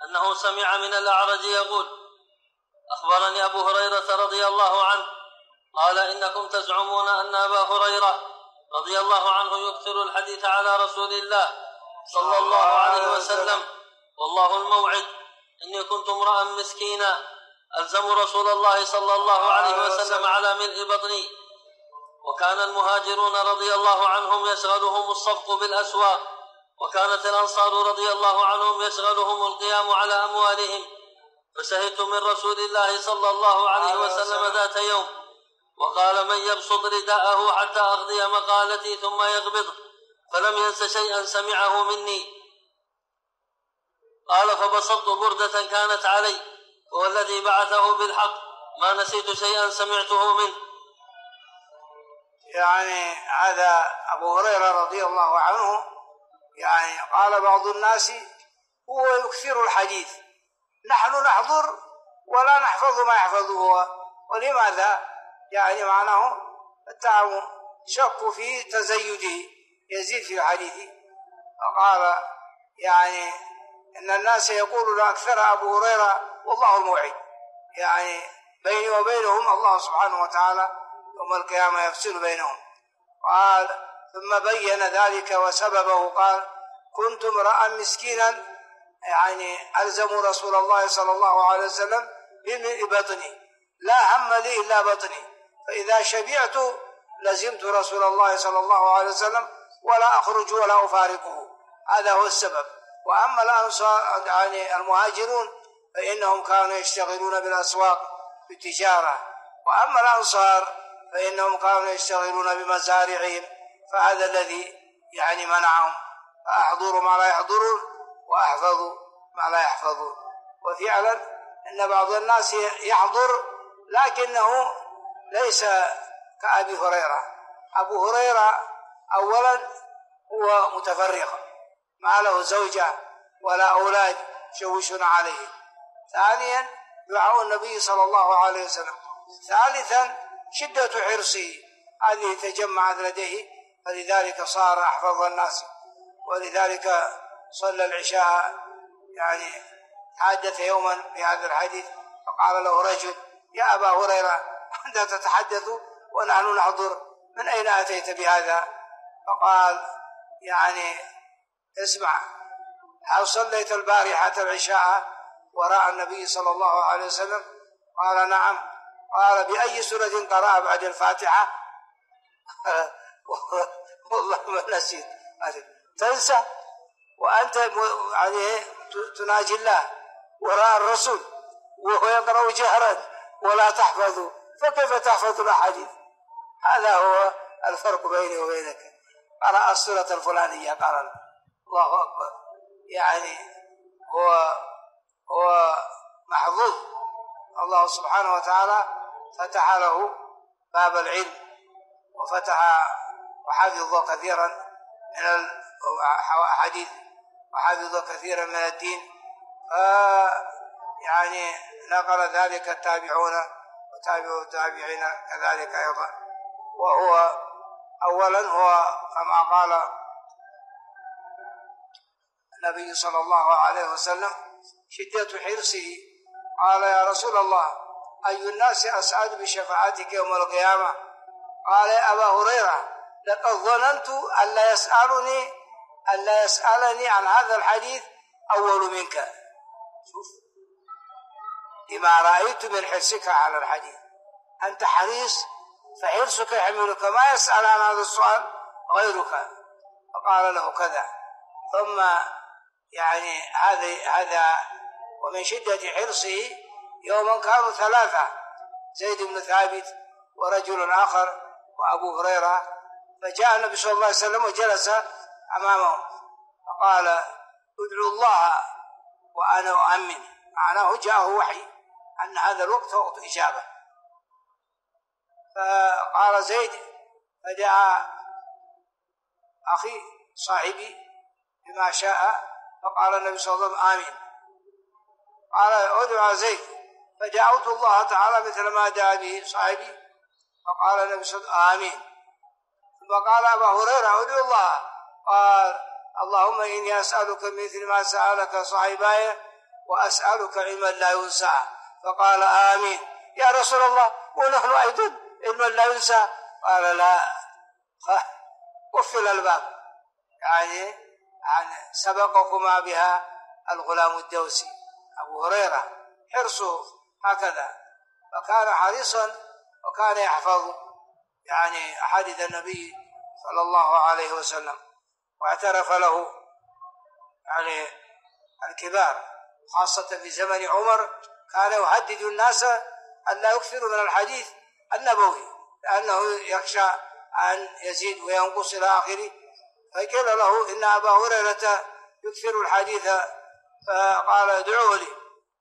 أنه سمع من الأعرج يقول: أخبرني أبو هريرة رضي الله عنه قال: إنكم تزعمون أن أبا هريرة رضي الله عنه يكثر الحديث على رسول الله صلى الله عليه وسلم، والله الموعد، إني كنت امرأ مسكينا ألزم رسول الله صلى الله عليه وسلم على ملء بطني، وكان المهاجرون رضي الله عنهم يشغلهم الصفق بالأسواق، وكانت الأنصار رضي الله عنهم يشغلهم القيام على أموالهم. فشهدت من رسول الله صلى الله عليه وسلم ذات يوم وقال: من يبسط رداءه حتى أقضي مقالتي ثم يقبضه، فلم ينس شيئا سمعه مني. قال: فبسطت بردة كانت علي، والذي بعثه بالحق ما نسيت شيئا سمعته منه. يعني هذا أبو هريرة رضي الله عنه، يعني قال بعض الناس هو يكثر الحديث، نحن نحضر ولا نحفظ ما يحفظه هو. ولماذا؟ يعني معناه التعاون، شك في تزيده، يزيد في الحديث. فقال يعني إن الناس يقولون أكثر أبو هريرة والله الموعد، يعني بيني وبينهم الله سبحانه وتعالى يوم القيامة يفصل بينهم. قال ثم بين ذلك وسببه، قال: كنت امرأ مسكينا يعني ألزم رسول الله صلى الله عليه وسلم بملء بطني، لا هم لي إلا بطني، فإذا شبعت لزمت رسول الله صلى الله عليه وسلم ولا أخرج ولا أفارقه. هذا هو السبب. وأما الأنصار يعني المهاجرون فإنهم كانوا يشتغلون بالأسواق بالتجارة، وأما الأنصار فإنهم كانوا يشتغلون بمزارعهم، فهذا الذي يعني منعهم، فأحضروا ما لا يحضرون وأحفظوا ما لا يحفظون. وفعلا إن بعض الناس يحضر لكنه ليس كأبي هريرة. أبو هريرة أولا هو متفرق، ما له زوجة ولا أولاد يشوشون عليه. ثانيا دعاء النبي صلى الله عليه وسلم. ثالثا شدة حرصه، هذه تجمعت لديه، فلذلك صار أحفظ الناس. ولذلك صلى العشاء، يعني حدث يوما بهذا الحديث، فقال له رجل: يا أبا هريرة، أنت تتحدث ونحن نحضر، من أين أتيت بهذا؟ فقال: يعني اسمع، هل صليت البارحة العشاء وراء النبي صلى الله عليه وسلم؟ قال: نعم. قال: بأي سورة قرأ بعد الفاتحة؟ والله ما نسيت. تنسى وأنت يعني تناجي الله وراء الرسول وهو يقرأ جهرا ولا تحفظ، فكيف تحفظ الأحاديث؟ هذا هو الفرق بيني وبينك. قرأ السورة الفلانية، قال الله أكبر، يعني هو محظوظ. الله سبحانه وتعالى فتح له باب العلم، وفتح وحفظ كثيرا من الحديث، وحفظ كثيرا من الدين. يعني نقل ذلك التابعون وتابعوا التابعين كذلك أيضا. وهو أولا هو كما قال النبي صلى الله عليه وسلم شدة حرصه. قال: يا رسول الله، أي الناس أسعد بشفاعتك يوم القيامة؟ قال: يا أبا هريرة، لقد ظننت ألا يسألني عن هذا الحديث أول منك. شوف لما رأيت من حرصك على الحديث، أنت حريص، فحرصك يحملك ما يسأل عن هذا السؤال غيرك. فقال له كذا. ثم يعني هذا ومن شدة حرصه يوما كانوا ثلاثة: زيد بن ثابت ورجل آخر وأبو هريرة. فجاء النبي صلى الله عليه وسلم وجلس أمامهم، فقال: ادعوا الله وأنا أؤمن. معناه جاءه وحي أن هذا الوقت وقت إجابة. فقال زيد: فدعا أخي صاحبي بما شاء، فقال النبي صلى الله عليه وسلم: آمين. قال: ادعو زيد، فدعوت الله تعالى مثل ما دعا به صاحبي، فقال النبي صلى الله عليه وسلم: آمين. ثم قال أبا هريرة: ادعو الله. قال: اللهم إني أسألك مثل ما سألك صاحباي وأسألك علما لا ينسى. فقال آمين يا رسول الله ونحن أيضا علما لا ينسى. قال لا قفل الباب، يعني سبقكما بها الغلام الدوسي أبو هريرة، حرصه هكذا، فكان حريصا وكان يحفظ يعني أحاديث النبي صلى الله عليه وسلم. واعترف له يعني الكبار خاصة في زمن عمر، كان يهدد الناس أن لا يكثروا من الحديث النبوي لأنه يخشى أن يزيد وينقص إلى آخره. فقيل له إن أبا هريرة يكثر الحديث، فقال ادعوه لي،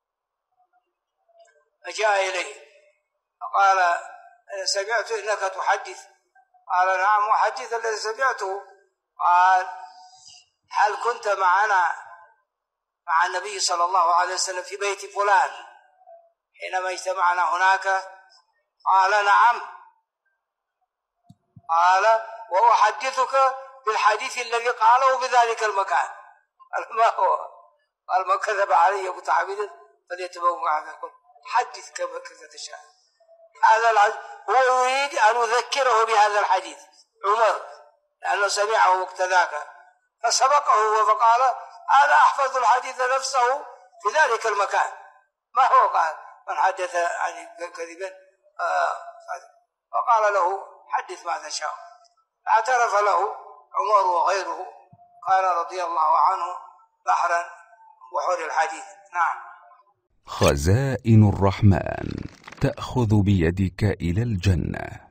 فجاء إليه فقال سمعت إنك تحدث. قال نعم أحدث الذي سمعته. قال هل كنت معنا مع النبي صلى الله عليه وسلم في بيت فلان حينما اجتمعنا هناك؟ قال نعم. قال وأحدثك بالحديث الذي قاله بذلك المكان. قال ما هو؟ قال من كذب علي متعمدا فليتبوأ مقعده. حدث كما تشاء. هذا الحديث هو يريد أن يذكره بهذا الحديث عمر لأنه سمعه وقتذاك، فسبقه فقال أنا أحفظ الحديث نفسه في ذلك المكان. ما هو؟ قال من حدث عن كذبا فقال له حدث ما تشاء. اعترف له عمر وغيره، قال رضي الله عنه بحرا بحور الحديث. نعم. خزائن الرحمن تأخذ بيدك إلى الجنة.